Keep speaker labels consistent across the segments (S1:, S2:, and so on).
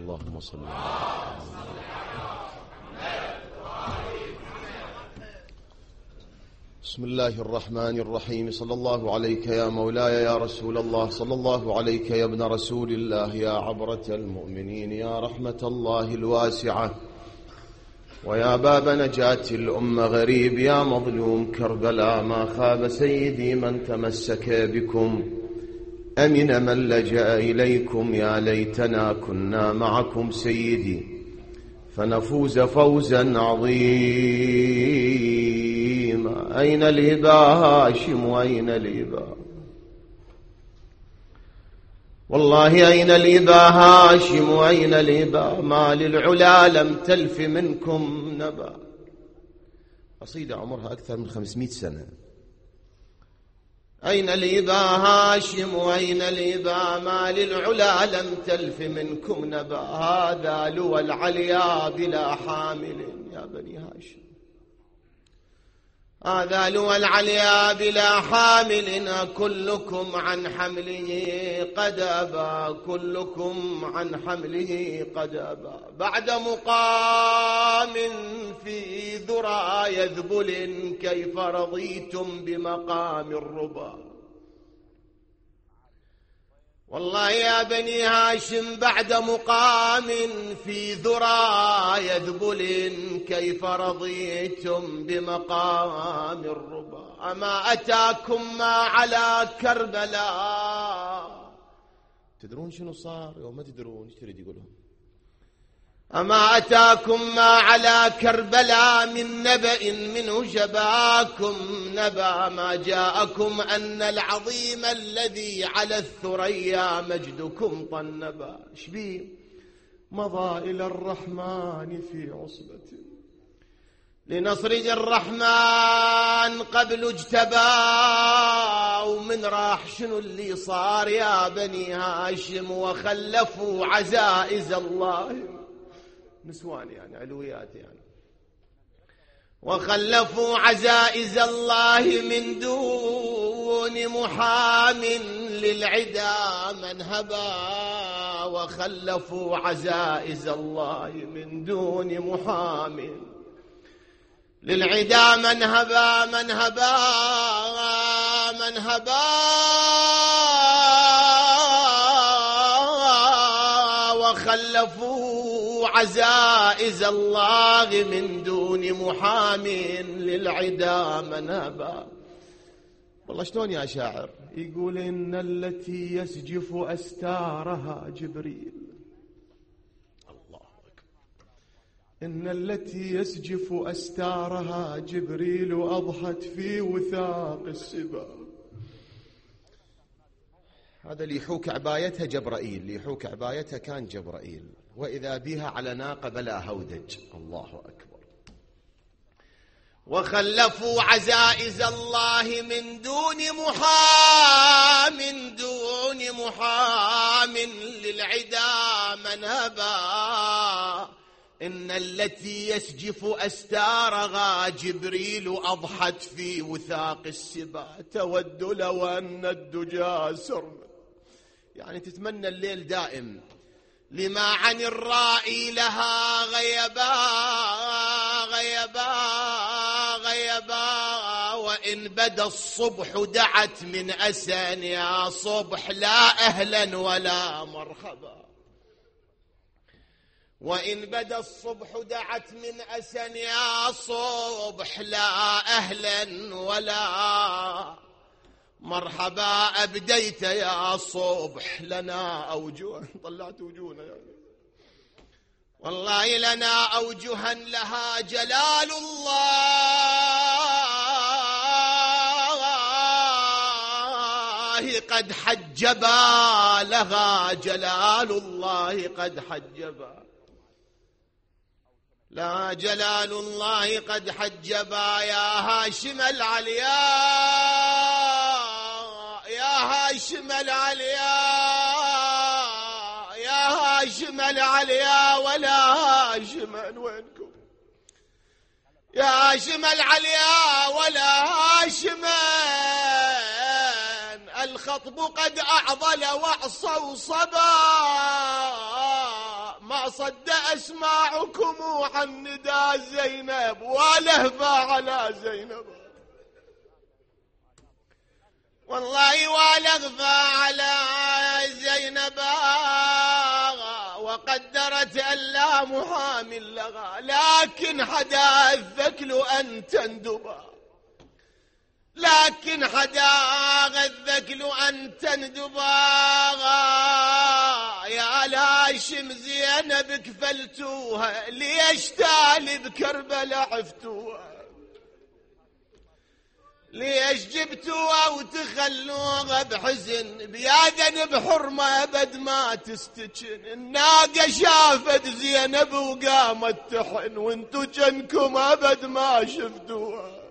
S1: اللهم صل على بسم الله الرحمن الرحيم. صلى الله عليك يا مولاي يا رسول الله، صلى الله عليك يا ابن رسول الله، يا عبرة المؤمنين، يا رحمة الله الواسعة، ويا باب نجاة الأمة غريب، يا مظلوم كربلاء. ما خاب سيدي من تمسك بكم، أمن من لجأ إليكم. يا ليتنا كنا معكم سيدي فنفوز فوزا عظيما. أين الهبا هاشم، أين الهبا؟ والله أين الهبا هاشم، أين الهبا؟ ما للعلا لم تلف منكم نبا. قصيدة عمرها أكثر من 500 سنة. أين الهبا هاشم، أين الهبا؟ ما للعلا لم تلف منكم نبا. هذا لوى العليا بلا حامل يا بني هاشم، هذا لوى العليا بلا حامل. كلكم عن حمله قد أبى، كلكم عن حمله قد أبى. بعد مقام في ذرى يذبل، كيف رضيتم بمقام الربا؟ والله يا بني هاشم بعد مقام في ذرى يذبل، كيف رضيتم بمقام الربا؟ أما أتاكم ما على كربلاء. تدرون شنو صار يوم ما تدرون ايش تريد يقولون؟ أما أتاكم ما على كربلاء من نبأ منه جباكم نبأ. ما جاءكم أن العظيم الذي على الثريا مجدكم طنبا. شبيه مضى إلى الرحمن في عصبة، لنصر الرحمن قبل اجتبى. ومن راح شنو اللي صار يا بني هاشم؟ وخلفوا عزائز الله، نسوان يعني علويات يعني. وخلفوا عزائز الله من دون محام للعدا من هبا. وخلفوا عزائز الله من دون محام للعدا من هبا، من هبا، من هبا. وخلفوا عزائز الله من دون محام للعدا من هبا. والله شلون يا شاعر؟ يقول إن التي يسجف أستارها جبريل. الله أكبر. إن التي يسجف أستارها جبريل، أضحت في وثاق السبا. هذا اللي يحوك عبايتها جبرائيل، اللي يحوك عبايتها كان جبرائيل. وإذا بها على ناقة بلا هودج. الله أكبر. وخلفوا عزائز الله من دون محام، من دون محام للعدا من هبا. إن التي يسجف أستارها جبريل، أضحت في وثاق السبا. تود لو أن الدجى سرمد، يعني تتمنى الليل دائم. لما عن الرائي لها غيبا، غيبا، غيبا. وإن بدا الصبح دعت من أسن، يا صبح لا أهلا ولا مرحبا. وإن بدا الصبح دعت من أسن، يا صبح لا أهلا ولا مرحبا. أبديت يا صبح لنا أوجه، طلعت وجوهنا يعني. والله لنا أوجها لها جلال الله قد حجبا، لها جلال الله قد حجبا. لا جلال الله قد حجبا. يا هاشم العليا، يا هاشم العليا، يا هاشم العليا. ولا هاشم وينكم يا هاشم العليا ولا هاشم؟ الخطب قد أعضل وأعصوا صبا. ما صد أسماعكم عن نداء زينب ولهفة على زينب، والله ولهفة على زينب وقدرت ألا محامل لها، لكن حدا الذكل أن تندبا، لكن حدا الذكل أن تندبا. يا لاشم زينب كفلتوها، ليش تالي بكربلاء عفتوها، ليش جبتوها وتخلوها بحزن، بيادن بحرمة أبد ما تستجن. الناقة شافت زينب وقامت تحن، وانتو جنكم أبد ما شفتوها.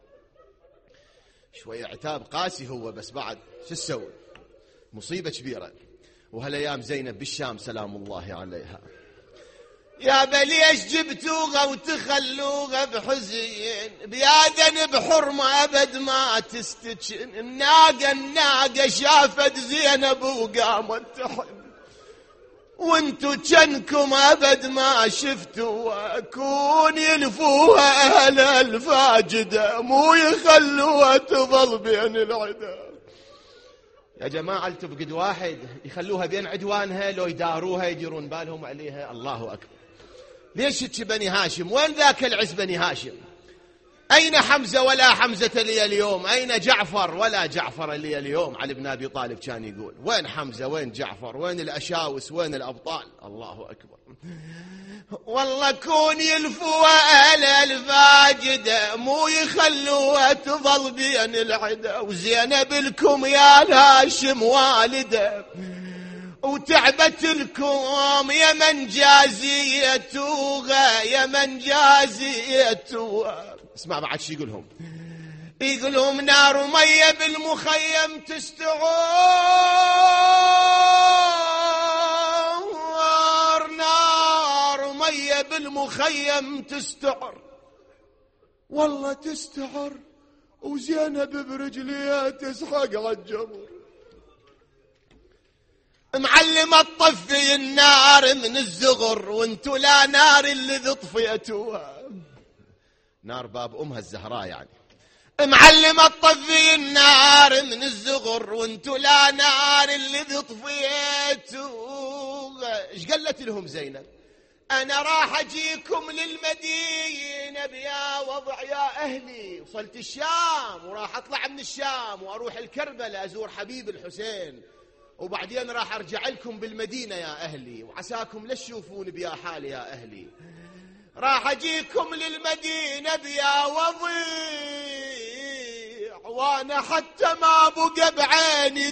S1: شوية عتاب قاسي هو، بس بعد شو تسوي، مصيبة كبيرة. وهالأيام زينب بالشام سلام الله عليها، يا بليش جبتوها وتخلوها بحزين، بيادن بحرمة أبد ما تستجن. الناقة شافت زينب وقامت تحن، وانتو جنكم أبد ما شفتوها. كون يلفوها أهل الفاجدة، مو يخلوها تظل بين العدا. يا جماعة تفقد واحد يخلوها بين عدوانها، لو يداروها يديرون بالهم عليها. الله أكبر. ليش بني هاشم؟ وين ذاك العز بني هاشم؟ أين حمزة ولا حمزة لي اليوم؟ أين جعفر ولا جعفر لي اليوم؟ علي بن أبي طالب كان يقول وين حمزة وين جعفر وين الأشاوس وين الأبطال؟ الله أكبر. والله كون يلفوها أهل الفاجدة، مو يخلوها تظل بين العدا. وزينب لكم يا هاشم والده، وتعبت لكم يا من جازيتوها، يا من جازيتوها. اسمع بعد شي يقولهم، يقولهم نار مية بالمخيم تستعر، نار مية بالمخيم تستعر، والله تستعر وزينب برجليها تسحق عالجمر. معلمة تطفي النار من الزغر، وانتو لا نار اللي طفيتوها، نار باب أمها الزهراء يعني. معلمة تطفي النار من الزغر، وانتو لا نار اللي طفيتوها. ايش قالت لهم زينب؟ أنا راح أجيكم للمدينة بيا وضع يا أهلي. وصلت الشام وراح أطلع من الشام وأروح الكربلاء أزور حبيب الحسين، وبعدين راح أرجع لكم بالمدينة يا أهلي، وعساكم لا تشوفون بيا حالي يا أهلي. راح أجيكم للمدينة بيا وضيع، وأنا حتى ما بقى بعيني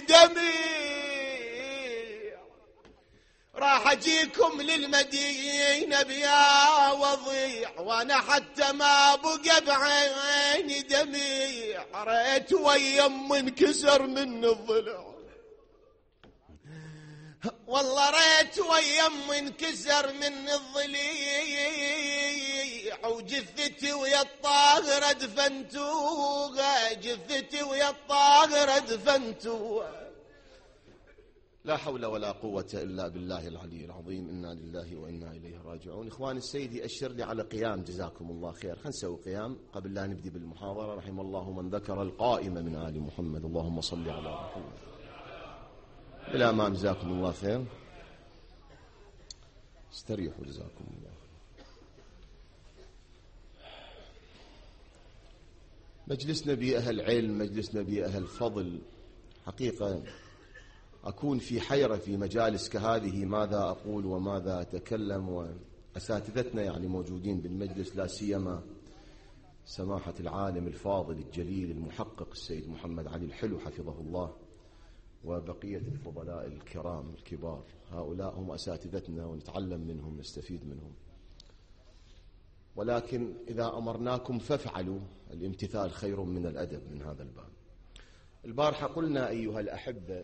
S1: دميع. راح أجيكم للمدينة بيا وضيع، وأنا حتى ما بقى بعيني دميع. ريت ويم انكسر من الضلع، والله ريت ويم انكسر من الضليع. وجثتي ويا الطاهرة دفنتوها، جثتي ويا الطاهرة دفنتوها. لا حول ولا قوة إلا بالله العلي العظيم. إنا لله وإنا إليه راجعون. إخواني السيد يأشر لي على قيام جزاكم الله خير. خلينا نسوي قيام قبل لا نبدي بالمحاضرة. رحم الله من ذكر القائمة من آل محمد. اللهم صل على محمد. إلى ما جزاكم الله خير. استريحوا جزاكم الله. مجلسنا بيه أهل علم، مجلسنا بيه أهل فضل. حقيقة أكون في حيرة في مجالس كهذه، ماذا أقول وماذا أتكلم. وأساتذتنا يعني موجودين بالمجلس، لا سيما سماحة العالم الفاضل الجليل المحقق السيد محمد علي الحلو حفظه الله، وبقية الفضلاء الكرام الكبار. هؤلاء هم أساتذتنا ونتعلم منهم نستفيد منهم. ولكن إذا أمرناكم فافعلوا، الامتثال خير من الأدب من هذا الباب. البارحة قلنا أيها الأحبة،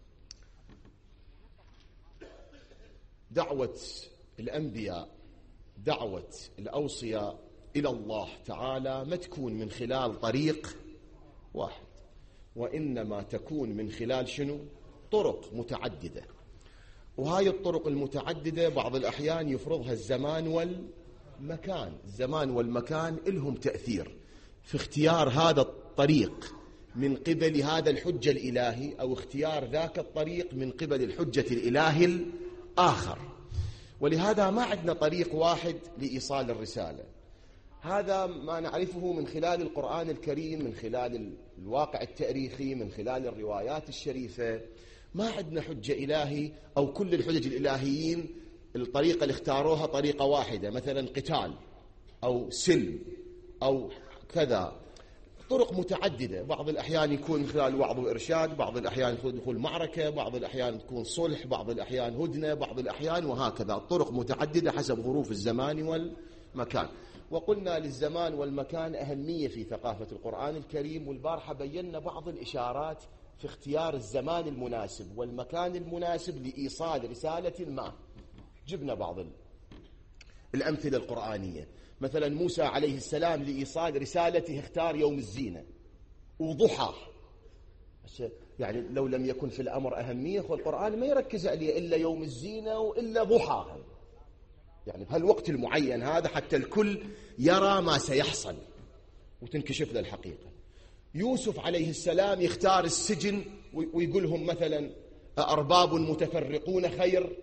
S1: دعوة الأنبياء، دعوة الأوصياء إلى الله تعالى ما تكون من خلال طريق واحد، وإنما تكون من خلال شنو؟ طرق متعددة. وهاي الطرق المتعددة بعض الأحيان يفرضها الزمان والمكان. الزمان والمكان لهم تأثير في اختيار هذا الطريق من قبل هذا الحجة الإلهي، أو اختيار ذاك الطريق من قبل الحجة الإلهي الآخر. ولهذا ما عندنا طريق واحد لإيصال الرسالة. هذا ما نعرفه من خلال القرآن الكريم، من خلال الواقع التاريخي، من خلال الروايات الشريفة. ما عندنا حجة إلهي أو كل الحجج الإلهيين الطريقة اللي اختاروها طريقة واحدة، مثلا قتال أو سلم أو كذا. طرق متعددة، بعض الأحيان يكون من خلال وعظ وإرشاد، بعض الأحيان يكون دخول معركة، بعض الأحيان تكون صلح، بعض الأحيان هدنة، بعض الأحيان وهكذا. الطرق متعددة حسب ظروف الزمان والمكان. وقلنا للزمان والمكان أهمية في ثقافة القرآن الكريم، والبارحة بينا بعض الإشارات في اختيار الزمان المناسب والمكان المناسب لإيصال رسالة ما. جبنا بعض الأمثلة القرآنية، مثلا موسى عليه السلام لإيصال رسالته اختار يوم الزينة وضحى. يعني لو لم يكن في الأمر أهمية القرآن ما يركز عليه إلا يوم الزينة وإلا ضحى، يعني بهالوقت المعين هذا حتى الكل يرى ما سيحصل وتنكشف له الحقيقة. يوسف عليه السلام يختار السجن ويقولهم مثلا أأرباب متفرقون خير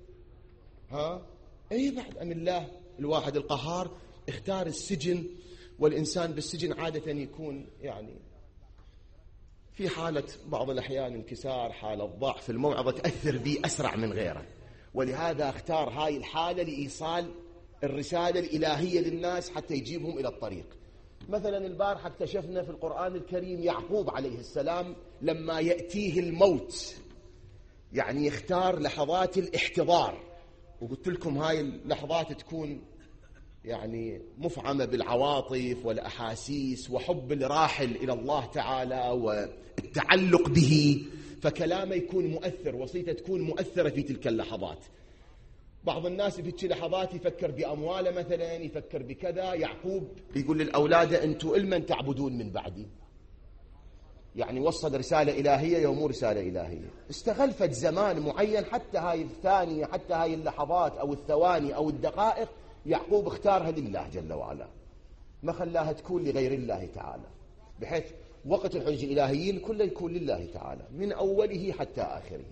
S1: أي بعد أم الله الواحد القهار. اختار السجن، والإنسان بالسجن عادة يكون يعني في حالة بعض الأحيان انكسار، حالة ضعف، الموعظة تأثر به أسرع من غيره، ولهذا اختار هاي الحالة لإيصال الرسالة الإلهية للناس حتى يجيبهم إلى الطريق. مثلا البارحة اكتشفنا في القرآن الكريم يعقوب عليه السلام لما يأتيه الموت يعني يختار لحظات الاحتضار، وقلت لكم هاي اللحظات تكون يعني مفعمة بالعواطف والأحاسيس وحب الراحل إلى الله تعالى والتعلق به، فكلامه يكون مؤثر، وصيته تكون مؤثرة في تلك اللحظات. بعض الناس في تلك اللحظات يفكر بأمواله مثلا، يفكر بكذا. يعقوب يقول للأولاد أنتم إلمن تعبدون من بعدي، يعني وصل رسالة إلهية يوم رسالة إلهية. استغلفت زمان معين حتى هاي الثانية، حتى هاي اللحظات أو الثواني أو الدقائق يعقوب اختارها لله جل وعلا، ما خلاها تكون لغير الله تعالى، بحيث وقت الحج الإلهيين كله يكون لله تعالى من أوله حتى آخره.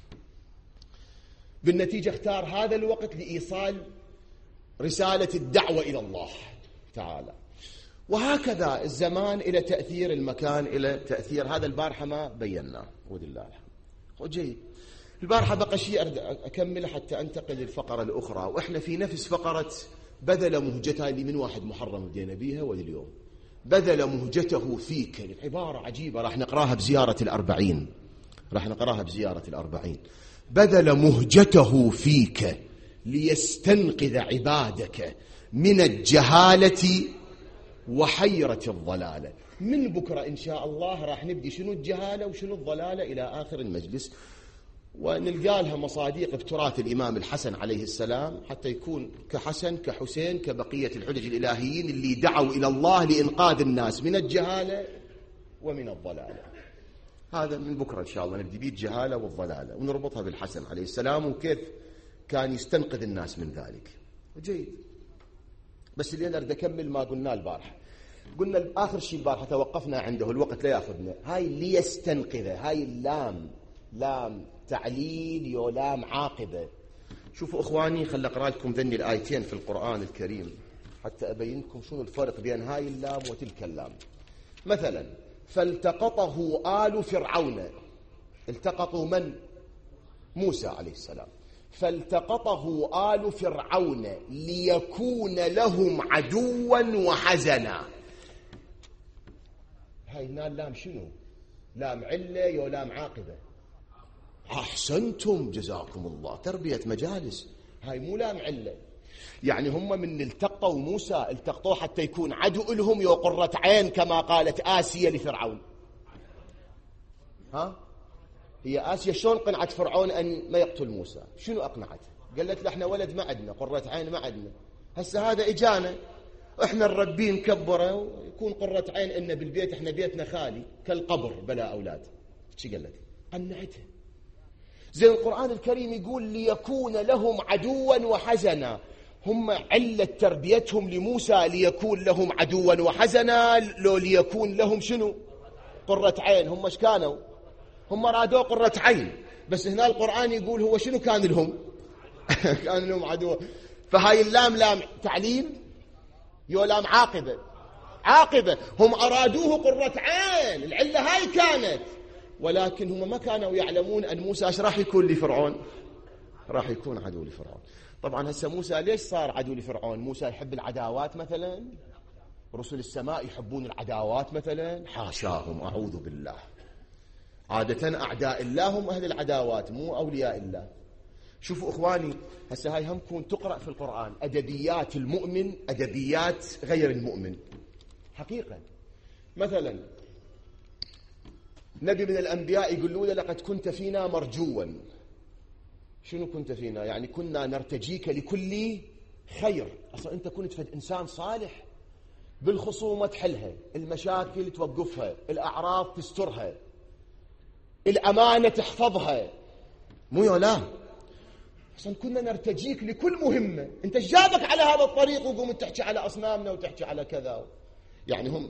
S1: بالنتيجة اختار هذا الوقت لإيصال رسالة الدعوة إلى الله تعالى. وهكذا الزمان إلى تأثير، المكان إلى تأثير. هذا البارحة ما بيناه ولله الحمد. جيد. البارحة بقى شيء أكمل حتى أنتقل للفقرة الأخرى، وإحنا في نفس فقرة بذل مهجتها اللي من 1 محرم بدينا بيها ولليوم. بذل مهجته فيك، عبارة عجيبة راح نقراها بزيارة الأربعين، بذل مهجته فيك ليستنقذ عبادك من الجهالة وحيرة الضلالة. من بكرة إن شاء الله راح نبدي شنو الجهالة وشنو الضلالة إلى آخر المجلس، ونلقى لها مصاديق بتراث الإمام الحسن عليه السلام حتى يكون كحسن كحسين كبقية الحجج الإلهيين اللي دعوا إلى الله لإنقاذ الناس من الجهالة ومن الضلالة. هذا من بكرة إن شاء الله نبدي بيه الجهالة والضلالة ونربطها بالحسن عليه السلام وكيف كان يستنقذ الناس من ذلك. جيد. بس اللي أنا أريد أكمل ما قلنا البارحة. قلنا آخر شيء البارحة توقفنا عنده، الوقت لا يأخذنا. هاي ليستنقذ، هاي اللام لام تعليل يولام عاقبة. شوفوا إخواني، خل أقرأ لكم ذني الآيتين في القرآن الكريم حتى أبين لكم شنو الفرق بين هاي اللام وتلك اللام. مثلا فالتقطه آل فرعون، التقطوا من؟ موسى عليه السلام. فالتقطه آل فرعون ليكون لهم عدوا وحزنا. هاي اللام شنو؟ لام علة يولام عاقبة. أحسنتم جزاكم الله، تربية مجالس. هاي مو لام علة، يعني هم من التقوا موسى التقطوه حتى يكون عدو لهم يقرة عين كما قالت آسيا لفرعون. هي آسيا شلون قنعت فرعون أن ما يقتل موسى؟ شنو أقنعته؟ قالت له احنا ولد ما عندنا، قرة عين ما عندنا، هسه هذا إجانا احنا الربين كبره ويكون قرة عين إن بالبيت احنا بيتنا خالي كالقبر بلا أولاد. شو قالت؟ قنعتها. زين القرآن الكريم يقول ليكون لهم عدوا وحزنا، هم علة تربيتهم لموسى ليكون لهم عدوا وحزنا، لو ليكون لهم شنو؟ قرة عين. هم ايش كانوا؟ هم رادوا قرة عين، بس هنا القرآن يقول هو شنو كان لهم؟ كان لهم عدو. فهاي اللام لام تعليل يو لام عاقبة. عاقبة، هم أرادوه قرة عين، العلة هاي كانت، ولكن هم ما كانوا يعلمون أن موسى ايش راح يكون لفرعون؟ راح يكون عدو لفرعون. طبعا هسه موسى ليش صار عدو لفرعون؟ موسى يحب العداوات مثلا؟ رسل السماء يحبون العداوات مثلا؟ حاشاهم، أعوذ بالله. عادة أعداء الله هم أهل العداوات، مو أولياء الله. شوفوا إخواني، هسه هاي هم كون تقرأ في القرآن، أدبيات المؤمن أدبيات غير المؤمن حقيقة. مثلا نبي من الأنبياء يقولون لقد كنت فينا مرجوا. شنو كنت فينا؟ يعني كنا نرتجيك لكل خير. أصلا أنت كنت فد إنسان صالح، بالخصومة تحلها، المشاكل توقفها، الأعراض تسترها، الأمانة تحفظها، مو لا. أصلا كنا نرتجيك لكل مهمة. أنت جابك على هذا الطريق وقوم تحكي على أصنامنا وتحكي على كذا. يعني هم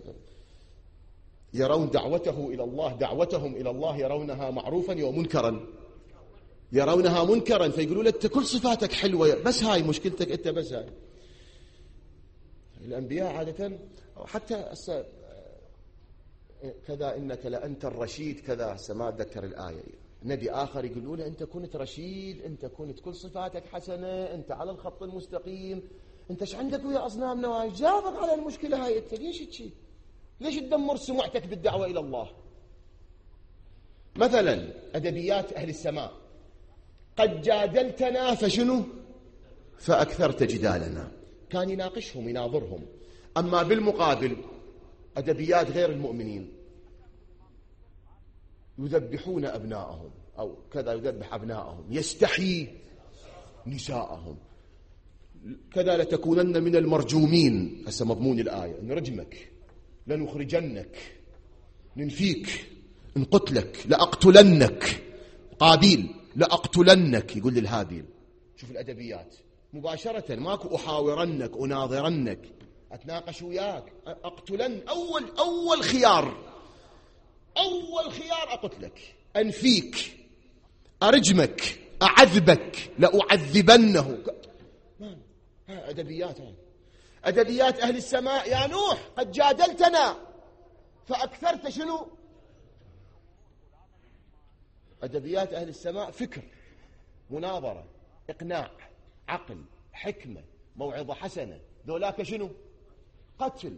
S1: يرون دعوته إلى الله، دعوتهم إلى الله يرونها معروفا ومنكرا، يرونها منكرا، فيقولوا له أنت كل صفاتك حلوة، بس هاي مشكلتك أنت، بس هاي. الأنبياء عادة حتى كذا إنك لأنت الرشيد كذا، ما أتذكر الآية. نبي آخر يقولوا له أنت كنت رشيد، أنت كنت كل صفاتك حسنة، أنت على الخط المستقيم، أنت ايش عندك ويا أصنامنا؟ وهاي جابك على المشكلة هاي، أنت ليش تشي؟ ليش تدمر سمعتك بالدعوة إلى الله؟ مثلا أدبيات أهل السماء، قد جادلتنا فشنو؟ فأكثرت جدالنا. كان يناقشهم يناظرهم. أما بالمقابل أدبيات غير المؤمنين، يذبحون أبناءهم أو كذا، يذبح أبناءهم، يستحيي نساءهم، كذا لتكونن من المرجومين. هسه مضمون الآية نرجمك، لنخرجنك، ننفيك، نقتلك، لأقتلنك. قابيل لأقتلنك يقول للهابيل. شوف الأدبيات مباشرة، ماكو أحاورنك، أناظرنك، أتناقش وياك، أقتلن. أول خيار أقتلك، أنفيك، أرجمك، أعذبك، لأعذبنه. أدبيات هاي. أدبيات أهل السماء، يا نوح قد جادلتنا فأكثرت شنو؟ أدبيات أهل السماء فكر، مناظرة، إقناع، عقل، حكمة، موعظة حسنة. ذولاك شنو؟ قتل،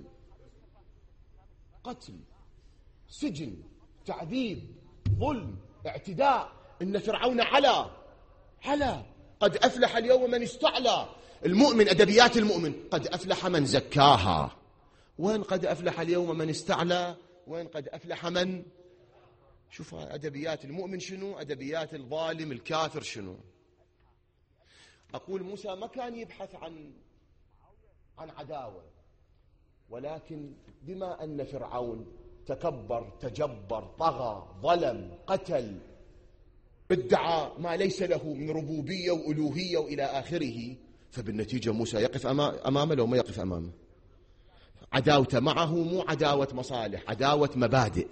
S1: سجن، تعذيب، ظلم، اعتداء. إن فرعون علا قد أفلح اليوم من استعلى. المؤمن أدبيات المؤمن، قد أفلح من زكاها. وين قد أفلح اليوم من استعلى؟ وين قد أفلح من؟ شوف أدبيات المؤمن شنو، أدبيات الظالم الكافر شنو. أقول موسى ما كان يبحث عن عداوة، ولكن بما أن فرعون تكبر، تجبر، طغى، ظلم، قتل، ادعى ما ليس له من ربوبية وألوهية وإلى آخره، فبالنتيجة موسى يقف أمامه لو ما يقف أمامه. عداوته معه مو عداوة مصالح، عداوة مبادئ.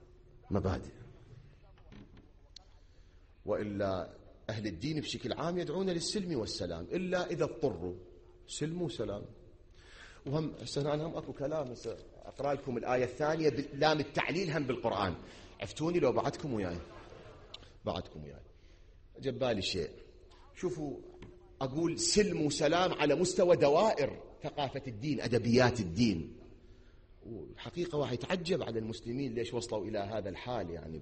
S1: وإلا أهل الدين بشكل عام يدعون للسلم والسلام، إلا إذا اضطروا. سلم وسلام. وهم أنا هم أكو كلام أقرأ لكم الآية الثانية بلام التعليل هم بالقرآن. عفتوني لو بعدكم وياي. جبالي شيء. شوفوا، أقول سلم وسلام على مستوى دوائر ثقافة الدين، أدبيات الدين. والحقيقة واحد يتعجب على المسلمين ليش وصلوا إلى هذا الحال، يعني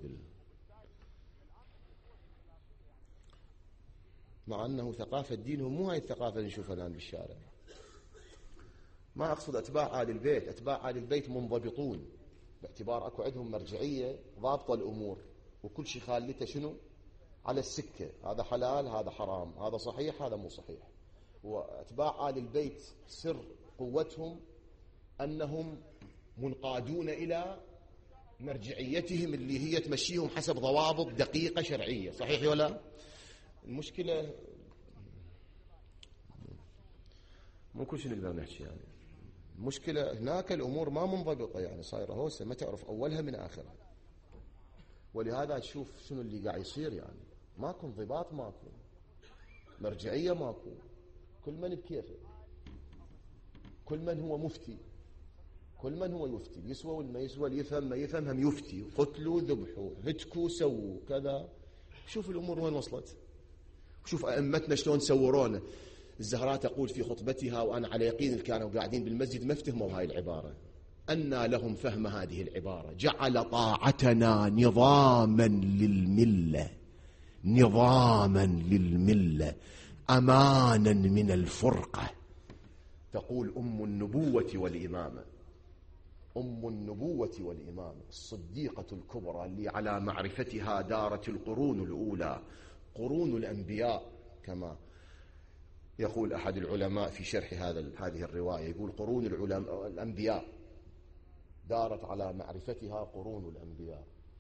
S1: مع أنه ثقافة دينهم مو هاي الثقافة اللي نشوفها الآن بالشارع. ما أقصد أتباع آل البيت، أتباع آل البيت منضبطون باعتبار أكو عندهم مرجعية ضابطة الأمور، وكل شيء خالته شنو على السكة، هذا حلال هذا حرام، هذا صحيح هذا مو صحيح. وأتباع آل البيت سر قوتهم أنهم منقادون إلى مرجعيتهم اللي هي تمشيهم حسب ضوابط دقيقة شرعية. صحيح ولا؟ المشكلة مو كل شيء نقدر نحكي يعني. المشكلة هناك الأمور ما منضبطة يعني، صايرة هوسة ما تعرف أولها من آخرها. ولهذا تشوف شنو اللي قاعد يصير يعني، ماكو انضباط، ماكو مرجعية، ماكو، كل من بكيفه، كل من هو مفتي، كل من هو يفتي، يسوى والما يسوى، اللي يفهم ما يفهم هم يفتي، قتلوا ذبحوا هتكوا سووا كذا. شوف الأمور وين وصلت، شوف أئمتنا شلون سورونا. الزهراء تقول في خطبتها، وأنا على يقين كانوا قاعدين بالمسجد ما افتهموا هاي العبارة، أن لهم فهم هذه العبارة: جعل طاعتنا نظاما للملة، نظاما للملة أمانا من الفرقة. تقول أم النبوة والإمامة، أم النبوة والإمامة الصديقة الكبرى اللي على معرفتها دارت القرون الأولى، قرون الأنبياء، كما يقول أحد العلماء في شرح هذه الرواية، يقول قرون الأنبياء دارت على معرفتها قرون الأنبياء.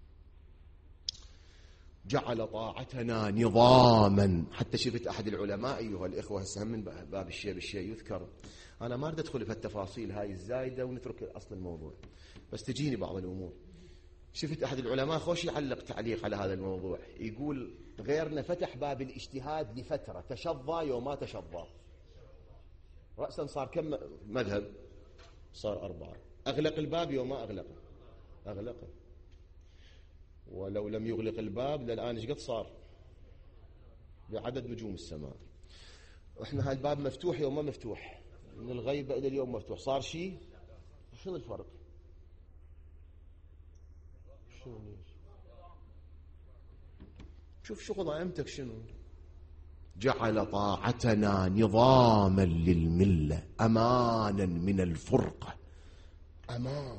S1: جعل طاعتنا نظاما. حتى شفت أحد العلماء أيها الإخوة، هسه من باب الشيء بالشيء يذكر، أنا ما أريد أدخل في التفاصيل هاي الزايدة ونترك أصل الموضوع، بس تجيني بعض الأمور. شفت أحد العلماء خوش يعلق تعليق على هذا الموضوع، يقول غيرنا فتح باب الاجتهاد لفترة، تشظى يوم ما تشظى، رأسا صار كم مذهب؟ صار 4. أغلق الباب يوم ما أغلقه، أغلقه، ولو لم يغلق الباب للآن ايش قد صار بعدد نجوم السماء. احنا هالباب مفتوح يوم ما مفتوح، من الغيبة إلى اليوم مفتوح، صار شيء. شنو الفرق؟ شنو شوف شغل أئمتك شنو. جعل طاعتنا نظاما للملة أمانا من الفرقة. أمان.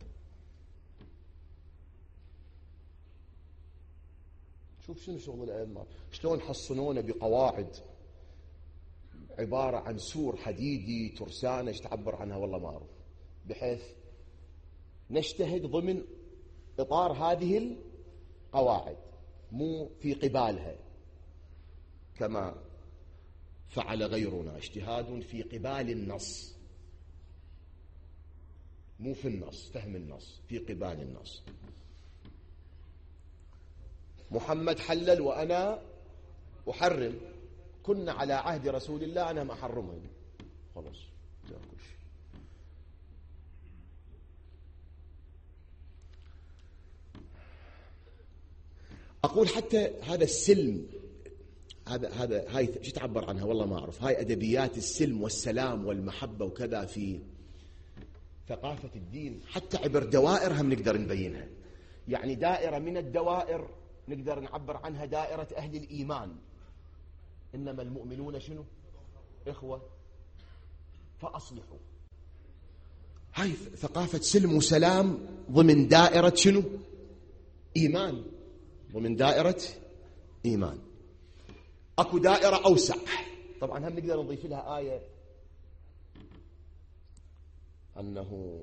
S1: شوف شنو شغل الأئمة، شلون حصنونا بقواعد عبارة عن سور حديدي، ترسانة، ايش تعبر عنها والله ما أعرف، بحيث نجتهد ضمن إطار هذه القواعد، مو في قبالها كما فعل غيرنا، اجتهاد في قبال النص، مو في النص، فهم النص، في قبال النص. محمد حلل وأنا أحرم، كنا على عهد رسول الله أنا ما أحرمها، خلاص لا كل شيء. أقول حتى هذا السلم، هاي شو تعبر عنها والله ما أعرف، هاي أدبيات السلم والسلام والمحبة وكذا في ثقافة الدين، حتى عبر دوائر هم نقدر نبينها. يعني دائرة من الدوائر نقدر نعبر عنها دائرة أهل الإيمان، إنما المؤمنون شنو؟ إخوة فأصلحوا. هاي ثقافة سلم وسلام ضمن دائرة شنو؟ إيمان، ضمن دائرة إيمان. أكو دائرة أوسع، طبعا هم نقدر نضيف لها آية أنه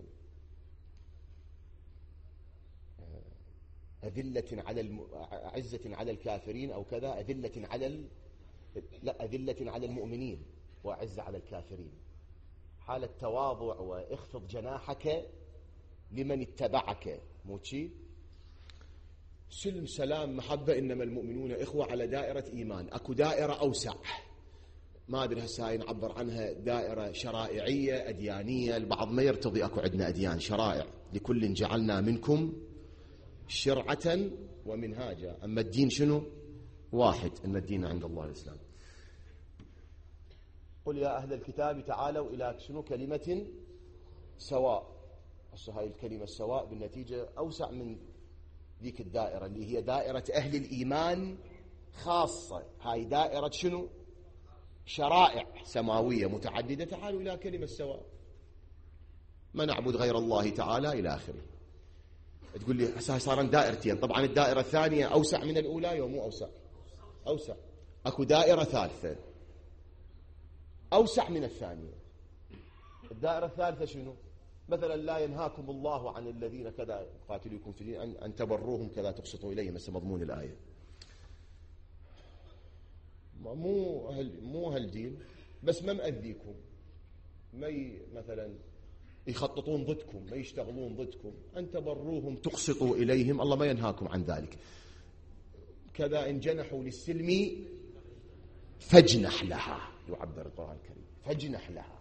S1: أذلة على عزة على الكافرين أو كذا، أذلة على لا، أذلة على المؤمنين وأعزة على الكافرين، حالة تواضع واخفض جناحك لمن اتبعك، مو شي؟ سلم سلام محبة، إنما المؤمنون إخوة، على دائرة إيمان. أكو دائرة أوسع، ما أدري هسه هاي نعبر عنها دائرة شرائعية أديانية، البعض ما يرتضي أكو عندنا أديان شرائع، لكل جعلنا منكم شرعة ومنهاجا، أما الدين شنو؟ واحد، إن الدين عند الله الإسلام. قل يا أهل الكتاب تعالوا إلى شنو؟ كلمة سواء. هسه هاي الكلمة السواء بالنتيجة أوسع من ذيك الدائرة اللي هي دائرة أهل الإيمان خاصة، هاي دائرة شنو؟ شرائع سماوية متعددة، تعالوا إلى كلمة سواء، ما نعبد غير الله تعالى إلى آخره. تقول لي صار دائرتين، طبعا الدائرة الثانية أوسع من الأولى ومو أوسع؟ أوسع. أكو دائرة ثالثة أوسع من الثانية، الدائرة الثالثة شنو؟ مثلا لا ينهاكم الله عن الذين كذا قاتلوكم في الدين أن تبروهم كذا تقسطوا إليهم، هسه مضمون الآية. مو هالدين، بس ما مأذيكم، مثلا يخططون ضدكم، ما يشتغلون ضدكم، أن تبروهم تقسطوا إليهم، الله ما ينهاكم عن ذلك. كذا إن جنحوا للسلم فاجنح لها، يعبر القرآن الكريم، فاجنح لها.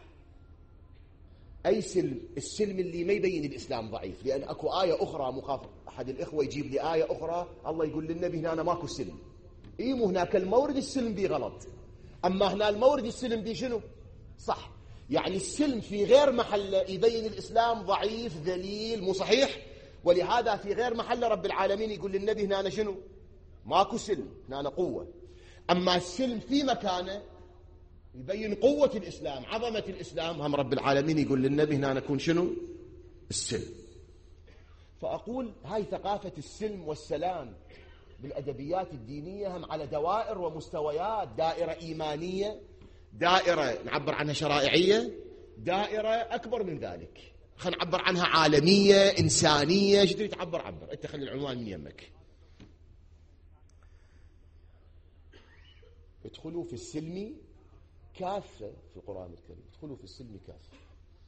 S1: أي سلم؟ السلم اللي ما يبين الإسلام ضعيف، لأن أكو آية أخرى مخاف أحد الإخوة يجيب لي آية أخرى الله يقول للنبي هنا ماكو سلم. مو هناك المورد السلم بي غلط، أما هنا المورد السلم بي شنو؟ صح. يعني السلم في غير محله يبين الإسلام ضعيف ذليل مو صحيح، ولهذا في غير محله رب العالمين يقول للنبي هنا شنو؟ ماكو سلم، هنا قوة. أما السلم في مكانه يبين قوة الإسلام، عظمة الإسلام، هم رب العالمين يقول للنبي هنا نكون شنو؟ السلم. فأقول هاي ثقافة السلم والسلام بالأدبيات الدينية هم على دوائر ومستويات، دائرة إيمانية، دائرة نعبر عنها شرائعية، دائرة أكبر من ذلك خلينا نعبر عنها عالمية إنسانية. شو تريد تعبر؟ عبر أنت، خلي العنوان من يمك. ادخلوا في السلم كافة في القرآن الكريم، ادخلوا في السلم كافة.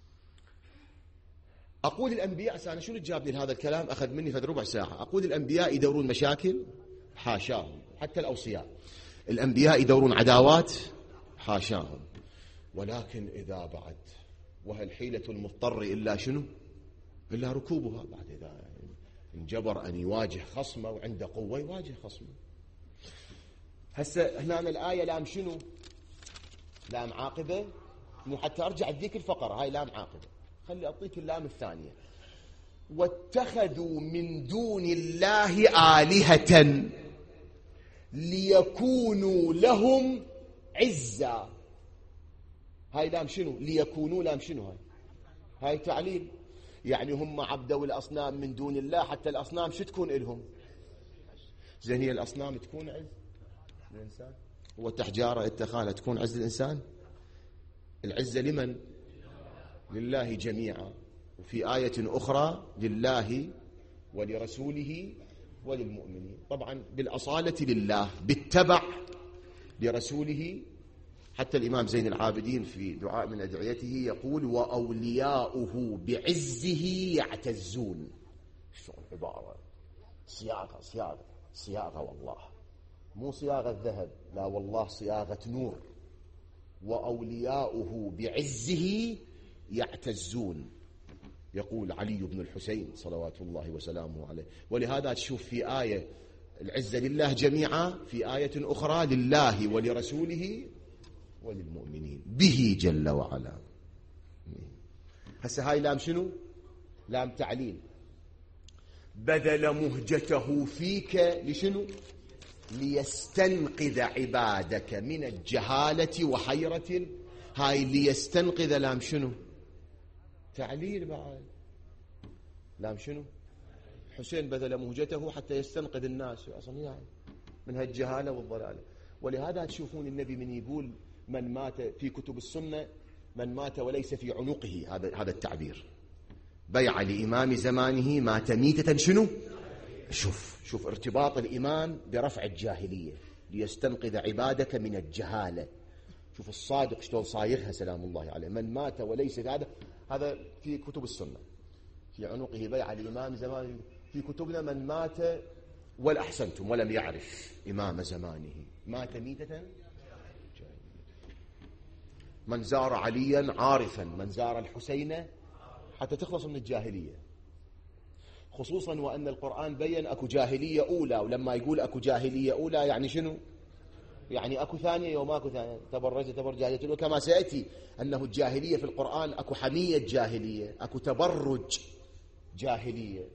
S1: أقول الأنبياء، أنا شو اللي جابني لهذا الكلام؟ أخذ مني فد ربع ساعة. أقول الأنبياء يدورون مشاكل؟ حاشاهم. حتى الأوصياء الأنبياء يدورون عداوات؟ حاشاهم. ولكن إذا بعد، وهل حيلة المضطر إلا شنو؟ إلا ركوبها. بعد إذا انجبر أن يواجه خصمه وعنده قوة يواجه خصمه. هسه هنا الآية لام شنو؟ لام عاقبة، مو حتى أرجع لذيك الفقرة، هاي لام عاقبة. خلي أعطيك اللام الثانية. واتخذوا من دون الله آلهة ليكونوا لهم عزا. هاي لام شنو؟ ليكونوا لام شنو؟ هاي تعليل. يعني هم عبدوا الأصنام من دون الله، حتى الأصنام شو تكون إلهم؟ زين هي الأصنام تكون عز الإنسان؟ هو تحجارة اتخاذها تكون عز الإنسان؟ العزة لمن؟ لله جميعا. وفي آية أخرى لله ولرسوله وللمؤمنين. طبعا بالأصالة لله، بالتبع لرسوله. حتى الإمام زين العابدين في دعاء من أدعيته يقول وأولياؤه بعزه يعتزون. شو العبارة؟ صياغة والله، مو صياغة ذهب، لا والله صياغة نور. وأولياؤه بعزه يعتزون، يقول علي بن الحسين صلوات الله وسلامه عليه. ولهذا تشوف في آية العزة لله جميعا، في آية أخرى لله ولرسوله وللمؤمنين به جل وعلا. هسه هاي لام شنو؟ لام تعليل. بذل مهجته فيك لشنو؟ ليستنقذ عبادك من الجهالة وحيرة. هاي ليستنقذ لام شنو؟ تعليل بعد. لام شنو؟ حسين بذل مهجته حتى يستنقذ الناس أصلا يعني من هالجهالة والضلالة. ولهذا تشوفون النبي من يقول من مات في كتب السنة من مات وليس في عنقه، هذا التعبير، بيع لإمام زمانه مات ميتة شنو؟ شوف ارتباط الإيمان برفع الجاهلية. ليستنقذ عبادك من الجهالة. شوف الصادق شلون صايغها سلام الله عليه. من مات وليس هذا في كتب السنة، في عنقه بيع لإمام زمانه. في كتبنا من مات والأحسنتم ولم يعرف إمام زمانه مات ميتة. من زار عليا عارفا، من زار الحسين، حتى تخلص من الجاهلية. خصوصا وأن القرآن بيّن أكو جاهلية أولى، ولما يقول أكو جاهلية أولى يعني شنو؟ يعني أكو ثانية يوم أكو ثانية. تبرج جاهلية، وكما سيأتي أنه الجاهلية في القرآن أكو حمية جاهلية، أكو تبرج جاهلية،